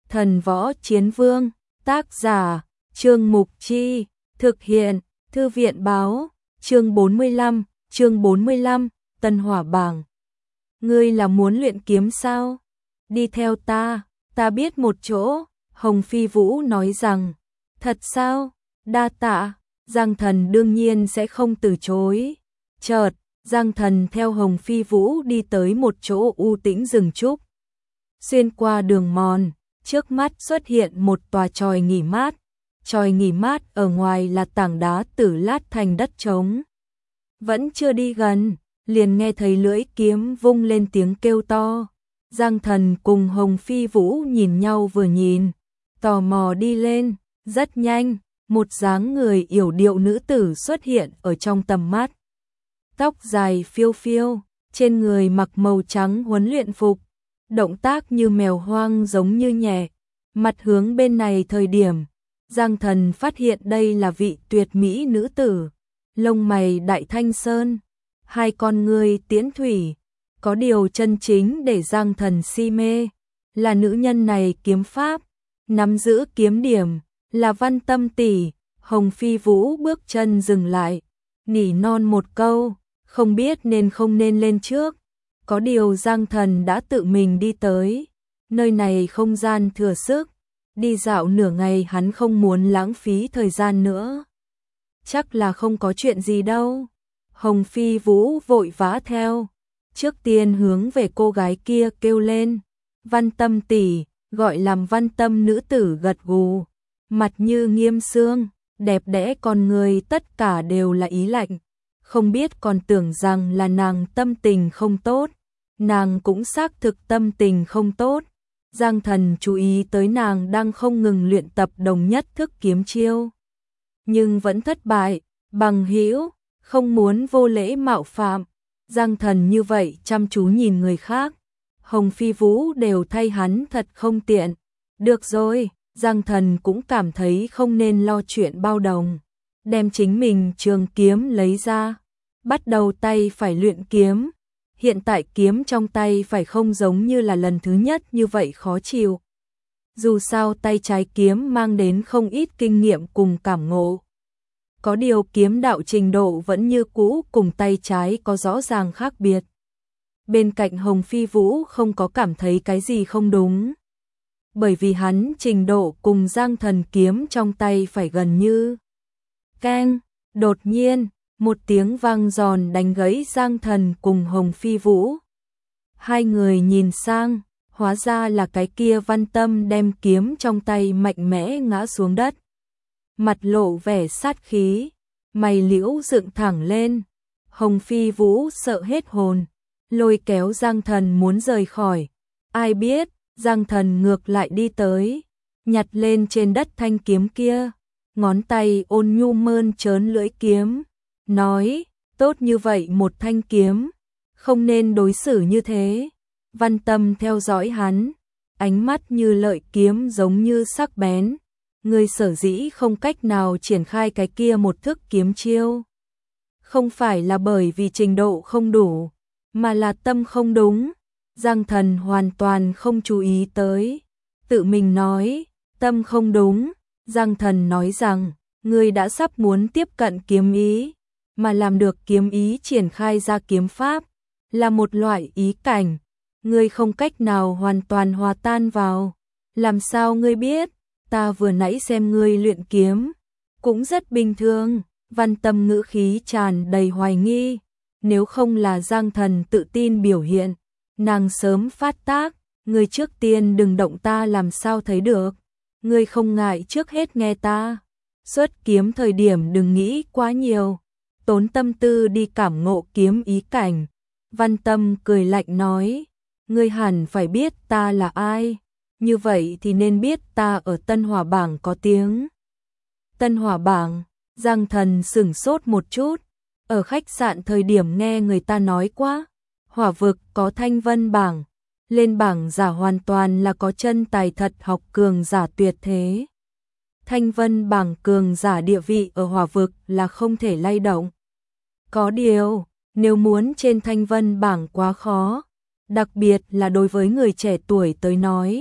Thần Võ Chiến Vương, tác giả, Trương Mục Chi, thực hiện, Thư viện Báo, chương 45, Tân Hỏa Bảng. Ngươi là muốn luyện kiếm sao? Đi theo ta biết một chỗ, Hồng Phi Vũ nói rằng. Thật sao? Đa tạ, Giang Thần đương nhiên sẽ không từ chối. Chợt, Giang Thần theo Hồng Phi Vũ đi tới một chỗ u tĩnh rừng trúc. Xuyên qua đường mòn, trước mắt xuất hiện một tòa chòi nghỉ mát. Chòi nghỉ mát ở ngoài là tảng đá tử lát thành đất trống. Vẫn chưa đi gần, liền nghe thấy lưỡi kiếm vung lên tiếng kêu to. Giang Thần cùng Hồng Phi Vũ nhìn nhau vừa nhìn, tò mò đi lên, rất nhanh, một dáng người yểu điệu nữ tử xuất hiện ở trong tầm mắt. Tóc dài phiêu phiêu, trên người mặc màu trắng huấn luyện phục, động tác như mèo hoang giống như nhẹ, mặt hướng bên này thời điểm. Giang Thần phát hiện đây là vị tuyệt mỹ nữ tử, lông mày đại thanh sơn, hai con ngươi tiễn thủy, có điều chân chính để Giang Thần si mê, là nữ nhân này kiếm pháp, nắm giữ kiếm điểm, là Văn Tâm tỷ. Hồng Phi Vũ bước chân dừng lại, nỉ non một câu, không biết nên không nên lên trước, có điều Giang Thần đã tự mình đi tới, nơi này không gian thừa sức. Đi dạo nửa ngày hắn không muốn lãng phí thời gian nữa. Chắc là không có chuyện gì đâu. Hồng Phi Vũ vội vã theo. Trước tiên hướng về cô gái kia kêu lên. Văn Tâm tỷ, gọi làm Văn Tâm nữ tử gật gù. Mặt như nghiêm xương, đẹp đẽ con người tất cả đều là ý lạnh. Không biết còn tưởng rằng là nàng tâm tình không tốt. Nàng cũng xác thực tâm tình không tốt. Giang Thần chú ý tới nàng đang không ngừng luyện tập đồng nhất thức kiếm chiêu. Nhưng vẫn thất bại, bằng hữu, không muốn vô lễ mạo phạm. Giang Thần như vậy chăm chú nhìn người khác. Hồng Phi Vũ đều thay hắn thật không tiện. Được rồi, Giang Thần cũng cảm thấy không nên lo chuyện bao đồng. Đem chính mình trường kiếm lấy ra. Bắt đầu tay phải luyện kiếm. Hiện tại kiếm trong tay phải không giống như là lần thứ nhất như vậy khó chịu. Dù sao tay trái kiếm mang đến không ít kinh nghiệm cùng cảm ngộ. Có điều kiếm đạo trình độ vẫn như cũ cùng tay trái có rõ ràng khác biệt. Bên cạnh Hồng Phi Vũ không có cảm thấy cái gì không đúng. Bởi vì hắn trình độ cùng Giang Thần kiếm trong tay phải gần như. Keng, đột nhiên. Một tiếng vang giòn đánh gãy Giang Thần cùng Hồng Phi Vũ. Hai người nhìn sang, hóa ra là cái kia Văn Tâm đem kiếm trong tay mạnh mẽ ngã xuống đất. Mặt lộ vẻ sát khí, mày liễu dựng thẳng lên. Hồng Phi Vũ sợ hết hồn, lôi kéo Giang Thần muốn rời khỏi. Ai biết, Giang Thần ngược lại đi tới, nhặt lên trên đất thanh kiếm kia, ngón tay ôn nhu mơn trớn lưỡi kiếm. Nói, tốt như vậy một thanh kiếm, không nên đối xử như thế. Văn Tâm theo dõi hắn, ánh mắt như lợi kiếm giống như sắc bén. Người sở dĩ không cách nào triển khai cái kia một thức kiếm chiêu. Không phải là bởi vì trình độ không đủ, mà là tâm không đúng. Giang Thần hoàn toàn không chú ý tới. Tự mình nói, tâm không đúng. Giang Thần nói rằng, người đã sắp muốn tiếp cận kiếm ý. Mà làm được kiếm ý triển khai ra kiếm pháp, là một loại ý cảnh, ngươi không cách nào hoàn toàn hòa tan vào. Làm sao ngươi biết? Ta vừa nãy xem ngươi luyện kiếm, cũng rất bình thường. Văn Tâm ngữ khí tràn đầy hoài nghi, nếu không là Giang Thần tự tin biểu hiện, nàng sớm phát tác, ngươi trước tiên đừng động ta làm sao thấy được, ngươi không ngại trước hết nghe ta, xuất kiếm thời điểm đừng nghĩ quá nhiều. Tốn tâm tư đi cảm ngộ kiếm ý cảnh. Văn Tâm cười lạnh nói, ngươi hẳn phải biết ta là ai, như vậy thì nên biết ta ở Tân Hỏa Bảng có tiếng. Tân Hỏa Bảng, Giang Thần sửng sốt một chút, ở khách sạn thời điểm nghe người ta nói quá, Hỏa vực có Thanh Vân Bảng, lên bảng giả hoàn toàn là có chân tài thật học cường giả tuyệt thế. Thanh Vân Bảng cường giả địa vị ở Hỏa vực là không thể lay động. Có điều, nếu muốn trên Thanh Vân Bảng quá khó, đặc biệt là đối với người trẻ tuổi tới nói,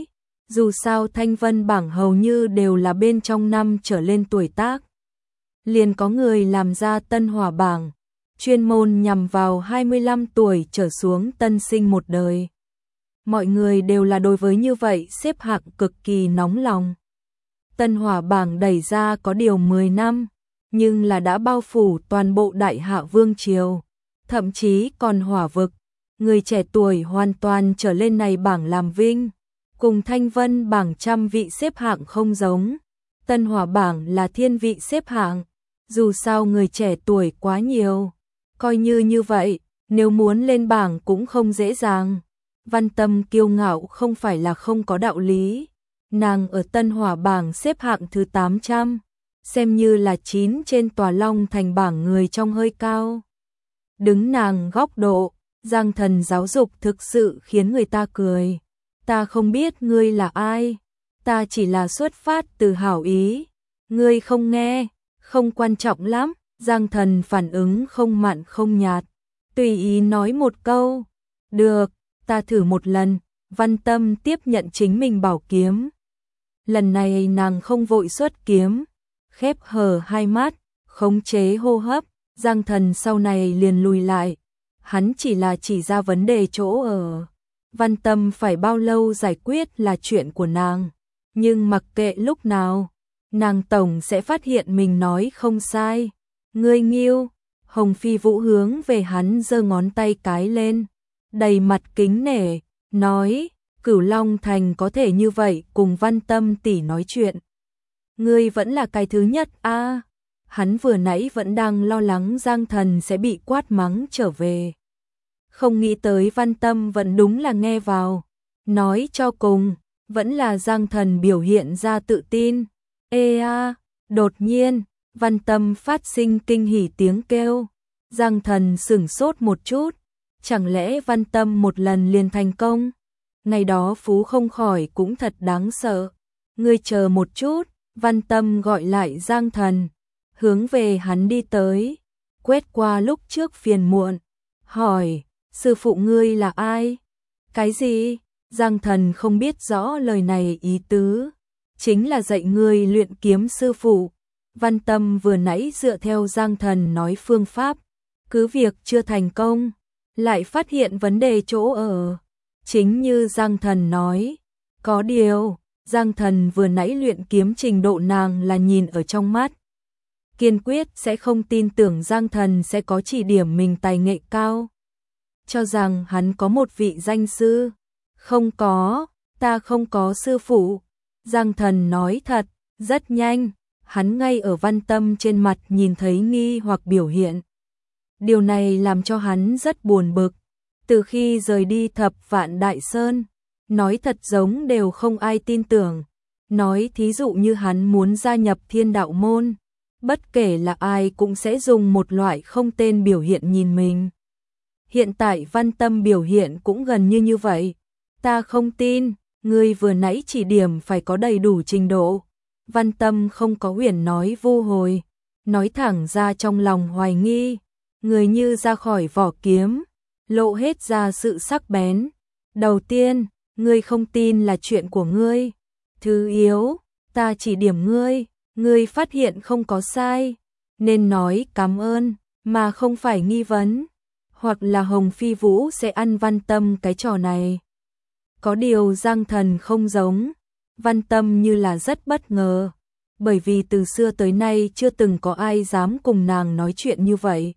Dù sao Thanh Vân bảng hầu như đều là bên trong năm trở lên tuổi tác. Liền có người làm ra Tân Hỏa bảng, chuyên môn nhằm vào 25 tuổi trở xuống tân sinh một đời. Mọi người đều là đối với như vậy xếp hạng cực kỳ nóng lòng. Tân Hỏa bảng đẩy ra có điều 10 năm, nhưng là đã bao phủ toàn bộ Đại Hạ Vương Triều, thậm chí còn Hỏa vực. Người trẻ tuổi hoàn toàn trở lên này bảng làm vinh, cùng Thanh Vân bảng trăm vị xếp hạng không giống. Tân Hỏa bảng là thiên vị xếp hạng, dù sao người trẻ tuổi quá nhiều. Coi như vậy, nếu muốn lên bảng cũng không dễ dàng. Văn Tâm kiêu ngạo không phải là không có đạo lý. Nàng ở Tân Hỏa bảng xếp hạng thứ 800, xem như là 9 trên tòa Long Thành bảng người trong hơi cao. Đứng nàng góc độ, Giang Thần giáo dục thực sự khiến người ta cười. Ta không biết ngươi là ai, ta chỉ là xuất phát từ hảo ý. Ngươi không nghe, không quan trọng lắm. Giang Thần phản ứng không mặn không nhạt, tùy ý nói một câu. Được, ta thử một lần. Văn Tâm tiếp nhận chính mình bảo kiếm. Lần này nàng không vội xuất kiếm, khép hờ hai mắt, khống chế hô hấp. Giang Thần sau này liền lùi lại. Hắn chỉ ra vấn đề chỗ ở. Văn Tâm phải bao lâu giải quyết là chuyện của nàng. Nhưng mặc kệ lúc nào, nàng tổng sẽ phát hiện mình nói không sai. Ngươi nghiêu. Hồng Phi Vũ hướng về hắn giơ ngón tay cái lên, đầy mặt kính nể, nói, Cửu Long Thành có thể như vậy cùng Văn Tâm tỷ nói chuyện. Ngươi vẫn là cái thứ nhất a. Hắn vừa nãy vẫn đang lo lắng Giang Thần sẽ bị quát mắng trở về. Không nghĩ tới Văn Tâm vẫn đúng là nghe vào. Nói cho cùng, vẫn là Giang Thần biểu hiện ra tự tin. Ê a, đột nhiên, Văn Tâm phát sinh kinh hỉ tiếng kêu. Giang Thần sửng sốt một chút. Chẳng lẽ Văn Tâm một lần liền thành công? Ngày đó Phú không khỏi cũng thật đáng sợ. Ngươi chờ một chút, Văn Tâm gọi lại Giang Thần, hướng về hắn đi tới, quét qua lúc trước phiền muộn, hỏi, sư phụ ngươi là ai? Cái gì? Giang Thần không biết rõ lời này ý tứ, chính là dạy ngươi luyện kiếm sư phụ. Văn Tâm vừa nãy dựa theo Giang Thần nói phương pháp, cứ việc chưa thành công, lại phát hiện vấn đề chỗ ở. Chính như Giang Thần nói, có điều, Giang Thần vừa nãy luyện kiếm trình độ nàng là nhìn ở trong mắt. Kiên quyết sẽ không tin tưởng Giang Thần sẽ có chỉ điểm mình tài nghệ cao. Cho rằng hắn có một vị danh sư. Không có, ta không có sư phụ. Giang Thần nói thật, rất nhanh, hắn ngay ở Văn Tâm trên mặt nhìn thấy nghi hoặc biểu hiện. Điều này làm cho hắn rất buồn bực. Từ khi rời đi Thập Vạn Đại Sơn, nói thật giống đều không ai tin tưởng. Nói thí dụ như hắn muốn gia nhập Thiên Đạo môn, bất kể là ai cũng sẽ dùng một loại không tên biểu hiện nhìn mình. Hiện tại Văn Tâm biểu hiện cũng gần như vậy. Ta không tin, ngươi vừa nãy chỉ điểm phải có đầy đủ trình độ. Văn Tâm không có huyền nói vu hồi, nói thẳng ra trong lòng hoài nghi. Người như ra khỏi vỏ kiếm, lộ hết ra sự sắc bén. Đầu tiên, ngươi không tin là chuyện của ngươi. Thứ yếu, ta chỉ điểm ngươi, ngươi phát hiện không có sai, nên nói cảm ơn, mà không phải nghi vấn. Hoặc là Hồng Phi Vũ sẽ ăn Văn Tâm cái trò này. Có điều Giang Thần không giống, Văn Tâm như là rất bất ngờ, bởi vì từ xưa tới nay chưa từng có ai dám cùng nàng nói chuyện như vậy.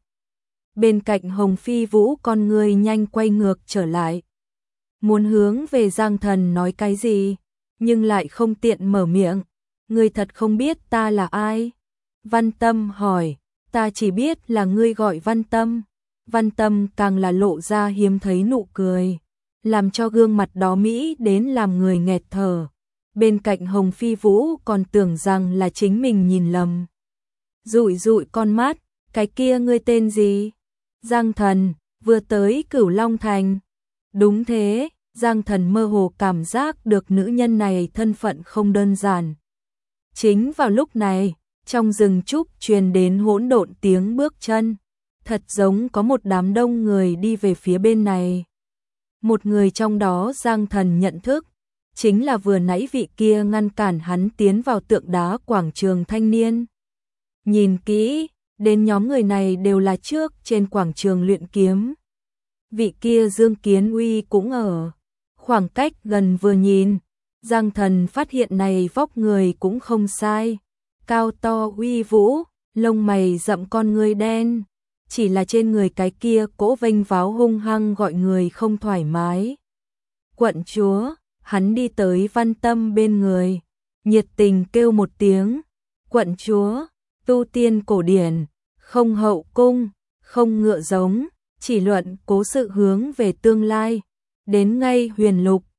Bên cạnh Hồng Phi Vũ con người nhanh quay ngược trở lại. Muốn hướng về Giang Thần nói cái gì, nhưng lại không tiện mở miệng. Ngươi thật không biết ta là ai? Văn Tâm hỏi, ta chỉ biết là ngươi gọi Văn Tâm. Văn Tâm càng là lộ ra hiếm thấy nụ cười, làm cho gương mặt đó mỹ đến làm người nghẹt thở. Bên cạnh Hồng Phi Vũ còn tưởng rằng là chính mình nhìn lầm. Dụi dụi con mắt, cái kia ngươi tên gì? Giang Thần, vừa tới Cửu Long Thành. Đúng thế, Giang Thần mơ hồ cảm giác được nữ nhân này thân phận không đơn giản. Chính vào lúc này, trong rừng trúc truyền đến hỗn độn tiếng bước chân. Thật giống có một đám đông người đi về phía bên này. Một người trong đó Giang Thần nhận thức, chính là vừa nãy vị kia ngăn cản hắn tiến vào tượng đá quảng trường thanh niên. Nhìn kỹ, đến nhóm người này đều là trước trên quảng trường luyện kiếm. Vị kia Dương Kiến Uy cũng ở. Khoảng cách gần vừa nhìn, Giang Thần phát hiện này vóc người cũng không sai. Cao to uy vũ, lông mày rậm con ngươi đen. Chỉ là trên người cái kia cỗ vênh váo hung hăng gọi người không thoải mái. Quận chúa, hắn đi tới Văn Tâm bên người, nhiệt tình kêu một tiếng. Quận chúa, tu tiên cổ điển, không hậu cung, không ngựa giống, chỉ luận cố sự hướng về tương lai. Đến ngay Huyền Lục,